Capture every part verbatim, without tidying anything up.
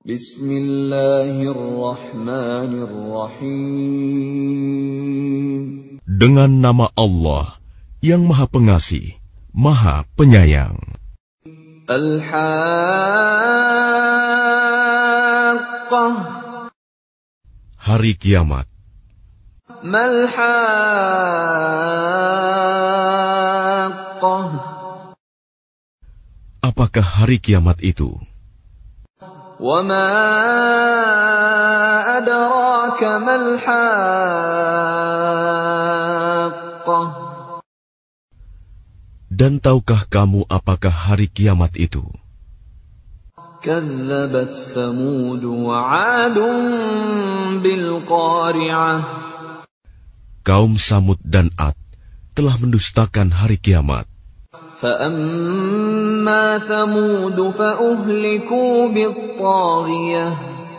Bismillahirrahmanirrahim. Dengan nama Allah yang Maha Pengasih, Maha Penyayang. Al-Haqqah. Hari Kiamat. Mal-Haqqah. Apakah hari kiamat itu? Wa ma adraka mal-Haqqah. Dan tahukah kamu apakah hari kiamat itu? Kazzabat Thamud wa 'Adun bil qari'ah. Kaum Samud dan Ad telah mendustakan hari kiamat. فَأَمَّا ثَمُودُ فَأُهْلِكُوا بِالطَّاغِيَةِ.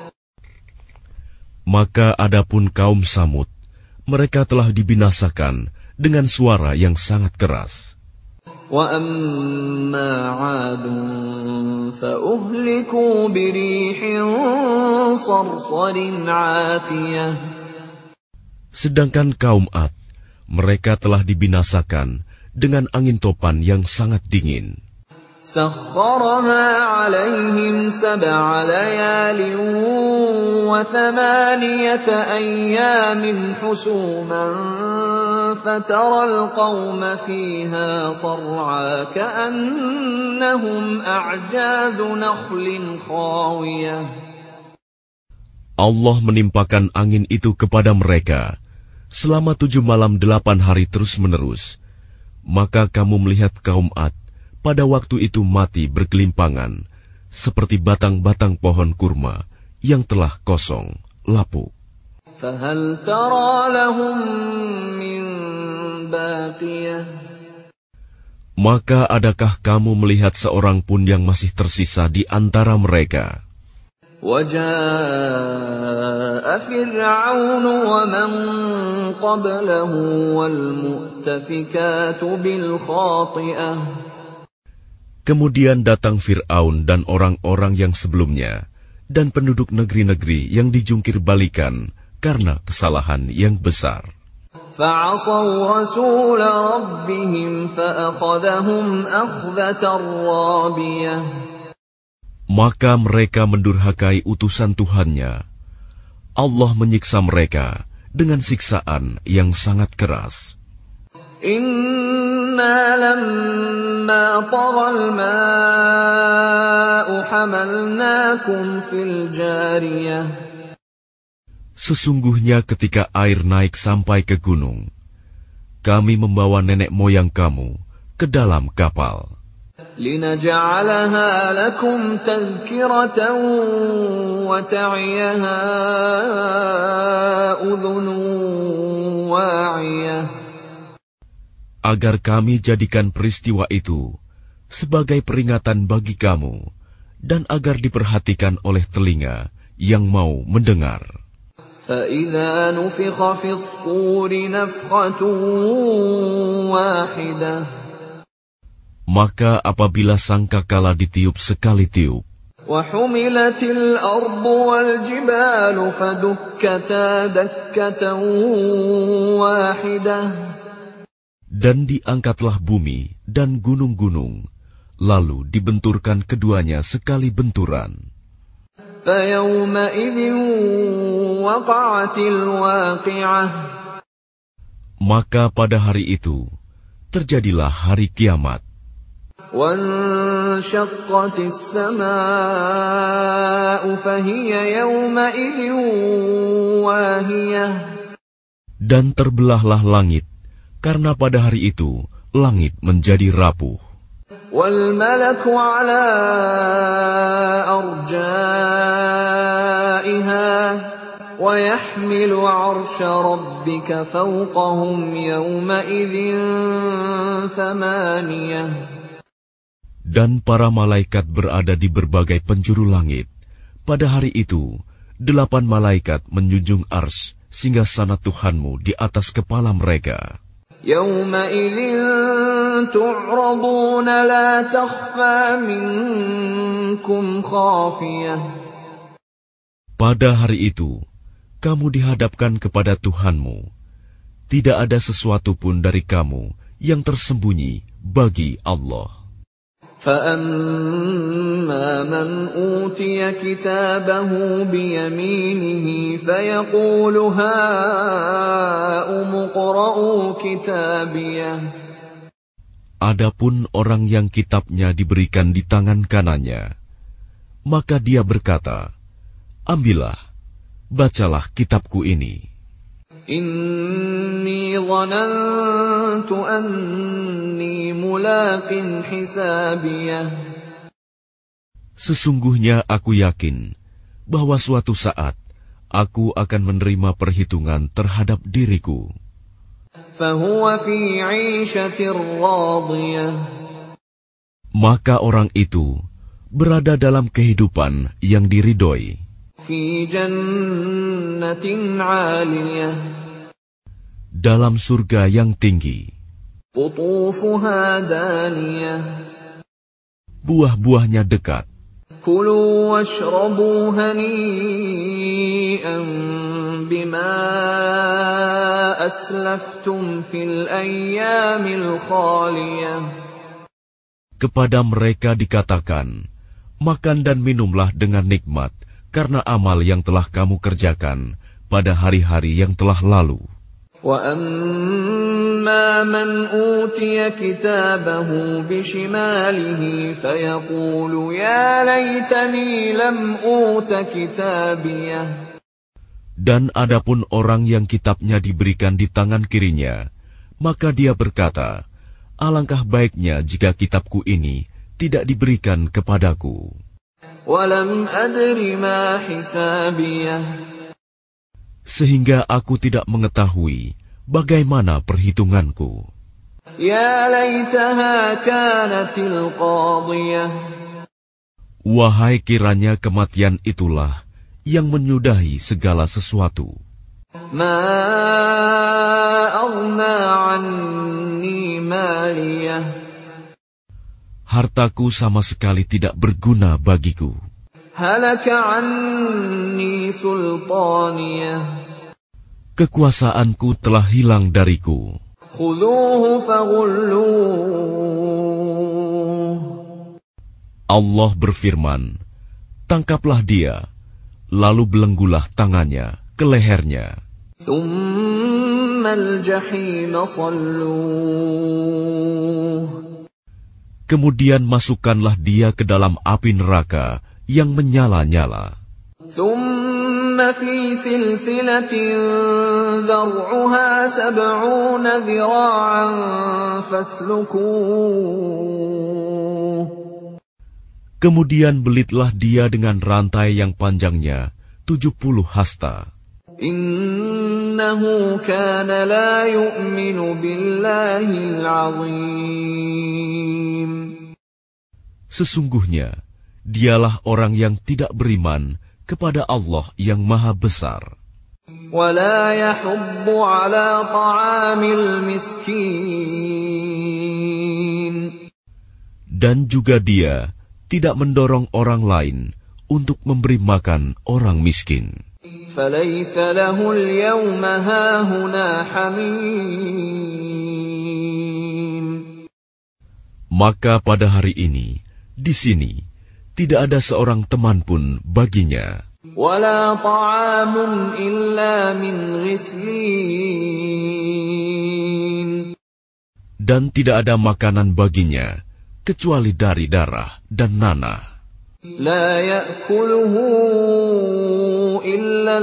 Maka adapun kaum Samud, mereka telah dibinasakan dengan suara yang sangat keras. وَأَمَّا عَادٌ فَأُهْلِكُوا بِرِيحٍ صَرْصَرٍ عَاتِيَةٍ. Sedangkan kaum Ad, mereka telah dibinasakan dengan angin topan yang sangat dingin. سَخَّرَهَا عَلَيْهِمْ سَبْعَ لَيَالٍ وَثَمَانِيَةَ أَيَّامٍ حُسُومًا فَتَرَى الْقَوْمَ فِيهَا صَرْعَىٰ كَأَنَّهُمْ أَعْجَازُ نَخْلٍ خَاوِيَةٍ. Allah menimpakan angin itu kepada mereka selama tujuh malam delapan hari terus-menerus. Maka kamu melihat kaum Ad pada waktu itu mati bergelimpangan, seperti batang-batang pohon kurma yang telah kosong, lapuk. فَهَلْ تَرَى لَهُم مِّن بَاقِيَةٍ. Maka adakah kamu melihat seorang pun yang masih tersisa di antara mereka? وَجَاءَ فِرْعَوْنُ وَمَن قَبْلَهُ وَالْمُؤْتَفِكَاتُ بِالْخَاطِئَةِ. Kemudian datang Fir'aun dan orang-orang yang sebelumnya, dan penduduk negeri-negeri yang dijungkir balikan karena kesalahan yang besar. فَعَصَوْا رَسُولَ رَبِّهِمْ فَأَخَذَهُمْ أَخْذَةً رَّابِيَةً. Maka mereka mendurhakai utusan Tuhannya. Allah menyiksa mereka dengan siksaan yang sangat keras. Inna lamma taghal ma'u hamalnakum fil jariyah. Sesungguhnya ketika air naik sampai ke gunung, kami membawa nenek moyang kamu ke dalam kapal. لِنَجْعَلَهَا لَكُمْ تَذْكِرَةً وَتَعِيَهَا أُذُنٌ وَاعِيَةٌ. Agar kami jadikan peristiwa itu sebagai peringatan bagi kamu, dan agar diperhatikan oleh telinga yang mau mendengar. فَإِذَا نُفِخَ فِي الصُّورِ نَفْخَةٌ وَاحِدَةٌ. Maka apabila sangkakala ditiup sekali tiup, وَحُمِلَتِ الْأَرْضُ وَالْجِبَالُ فَدُكَّتَا دَكَّةً وَاحِدَةً. Dan diangkatlah bumi dan gunung-gunung, lalu dibenturkan keduanya sekali benturan. فَيَوْمَئِذٍ وَقَعَتِ الْوَاقِعَةُ. Maka pada hari itu terjadilah hari kiamat. وَانشَقَّتِ السَّمَاءُ فَهِيَ يَوْمَئِذٍ وَاهِيَةٌ. Dan terbelahlah langit, karena pada hari itu langit menjadi rapuh. وَالْمَلَكُ عَلَى أَرْجَائِهَا وَيَحْمِلُ عَرْشَ رَبِّكَ فَوْقَهُمْ يَوْمَئِذٍ ثَمَانِيَةٌ. Dan para malaikat berada di berbagai penjuru langit. Pada hari itu, delapan malaikat menjunjung ars singgasana Tuhanmu di atas kepala mereka. يَوْمَئِذٍ تُعْرَضُونَ لَا تَخْفَى مِنكُمْ خَافِيَةٌ. Pada hari itu, kamu dihadapkan kepada Tuhanmu. Tidak ada sesuatu pun dari kamu yang tersembunyi bagi Allah. فَأَمَّا مَنْ أُوتِيَ كِتَابَهُ بِيَمِينِهِ فَيَقُولُ هَاؤُمُ اقْرَءُوا كِتَابِيَهْ. Adapun orang yang kitabnya diberikan di tangan kanannya, maka dia berkata, ambillah, bacalah kitabku ini. Inni dhanantu anni mulaqin hisabiyah. Sesungguhnya aku yakin bahwa suatu saat aku akan menerima perhitungan terhadap diriku. Fahuwa fi 'ishatir radiyah. Maka orang itu berada dalam kehidupan yang diridhoi. Fi jannatin 'aliyah. Dalam surga yang tinggi. Qutufuha daniyah. Buah-buahnya dekat. Kulu washrabu hani'an bima aslaftum fil ayyamil khaliyah. Kepada mereka dikatakan, makan dan minumlah dengan nikmat karena amal yang telah kamu kerjakan pada hari-hari yang telah lalu. وَأَمَّا مَنْ أُوتِيَ كِتَابَهُ بِشِمَالِهِ فَيَقُولُ يَا لَيْتَنِي لَمْ أُوتَ كِتَابِيَهْ. Dan adapun orang yang kitabnya diberikan di tangan kirinya, maka dia berkata, alangkah baiknya jika kitabku ini tidak diberikan kepadaku. وَلَمْ أَدْرِ مَا حِسَابِيَهْ. Sehingga aku tidak mengetahui bagaimana perhitunganku. Ya laitaha kanatil qadiyah. Wahai kiranya kematian itulah yang menyudahi segala sesuatu. Ma aghna anni maliyah. Hartaku sama sekali tidak berguna bagiku. Halaka anni sultaniyah. Kekuasaanku telah hilang dariku. Khudhuhu faghulluh. Allah berfirman, tangkaplah dia, lalu belenggulah tangannya ke lehernya. Thummal jahim salluh. Kemudian masukkanlah dia ke dalam api neraka yang menyala-nyala. Thumma fi silsilatin dhar'uha sab'una dhira'an faslukuh. Kemudian belitlah dia dengan rantai yang panjangnya tujuh puluh hasta. Innahu kana la yu'minu billahil 'azim. Sesungguhnya dialah orang yang tidak beriman kepada Allah yang Maha Besar. Wala yahubbu 'ala ta'amil miskin. Dan juga dia tidak mendorong orang lain untuk memberi makan orang miskin. Falaysa lahul yawma hahuna hamim. Maka pada hari ini, di sini, tidak ada seorang teman pun baginya. Wala ta'amun illa min ghislin. Dan tidak ada makanan baginya, kecuali dari darah dan nanah. La ya'kuluhu illa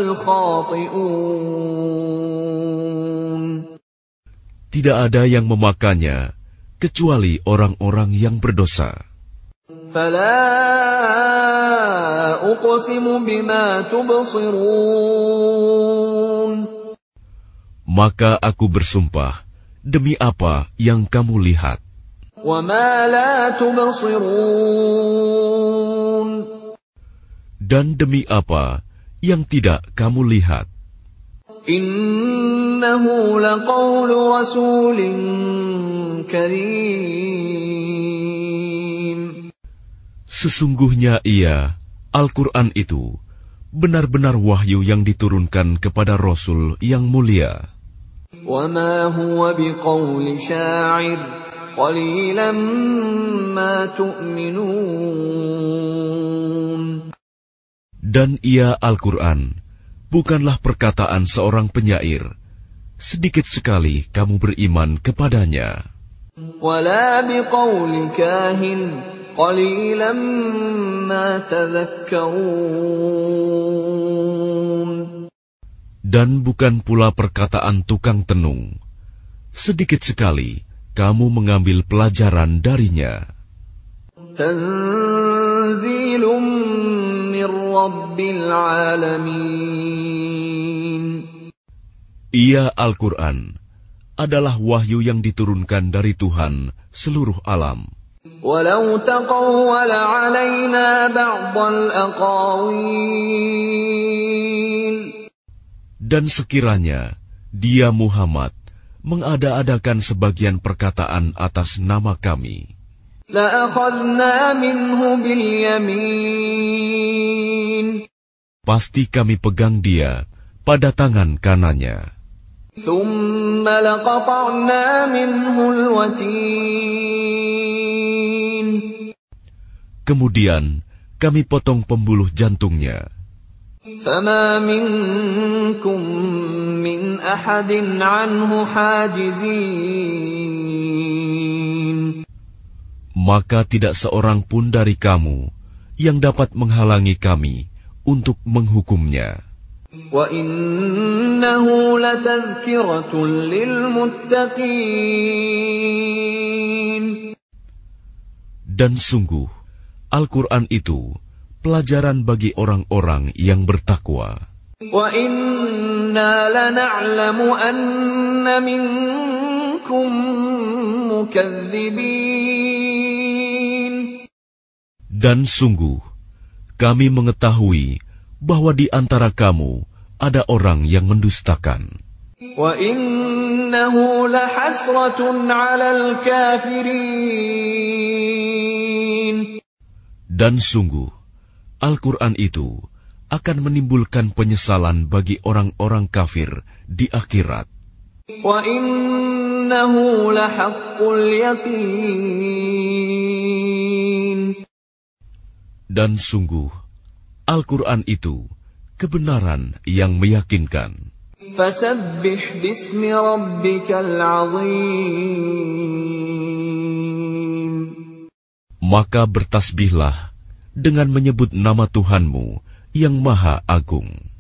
al-khati'un. Tidak ada yang memakannya, kecuali orang-orang yang berdosa. Fala uqsimu bima tubsirun. Maka aku bersumpah, demi apa yang kamu lihat. Wa ma la tubsirun. Dan demi apa yang tidak kamu lihat. Innahu laqawlu rasulin karim. Sesungguhnya ia, Al-Quran itu, benar-benar wahyu yang diturunkan kepada Rasul yang mulia. وَمَا هُوَ بِقَوْلِ شَاعِرٍ قَلِيلًا مَا تُؤْمِنُونَ. Dan ia Al-Quran bukanlah perkataan seorang penyair, sedikit sekali kamu beriman kepadanya. وَلَا بِقَوْلِ كَاهِنٍ قَلِيلًا مَا تَذَكَّرُونَ. Dan bukan pula perkataan tukang tenung, sedikit sekali kamu mengambil pelajaran darinya. Tanzilum min Rabbil Alamin. Ia Al-Quran adalah wahyu yang diturunkan dari Tuhan seluruh alam. Walau taqawwala 'alaina ba'dal aqawil. Dan sekiranya dia Muhammad mengada-adakan sebagian perkataan atas nama kami, la'akhadna minhu bil yamin. Pasti kami pegang dia pada tangan kanannya. Thumma laqata'na minhu al-watin. Kemudian kami potong pembuluh jantungnya. Fama minkum min ahadin anhu hajizin. Maka tidak seorang pun dari kamu yang dapat menghalangi kami untuk menghukumnya. Wa innahu latadhkiratun lil muttaqin. Dan sungguh Al-Quran itu pelajaran bagi orang-orang yang bertakwa. Wa inna lana'lamu anna minkum mukadzibin. Dan sungguh kami mengetahui bahwa di antara kamu ada orang yang mendustakan. Wa innahu lahasratun 'alal kafirin. Dan sungguh Al-Quran itu akan menimbulkan penyesalan bagi orang-orang kafir di akhirat. Wa innahu lahaqqul yaqin. Dan sungguh Al-Quran itu kebenaran yang meyakinkan. Fasabbih bismi rabbikal 'azim. Maka bertasbihlah dengan menyebut nama Tuhanmu yang Maha Agung.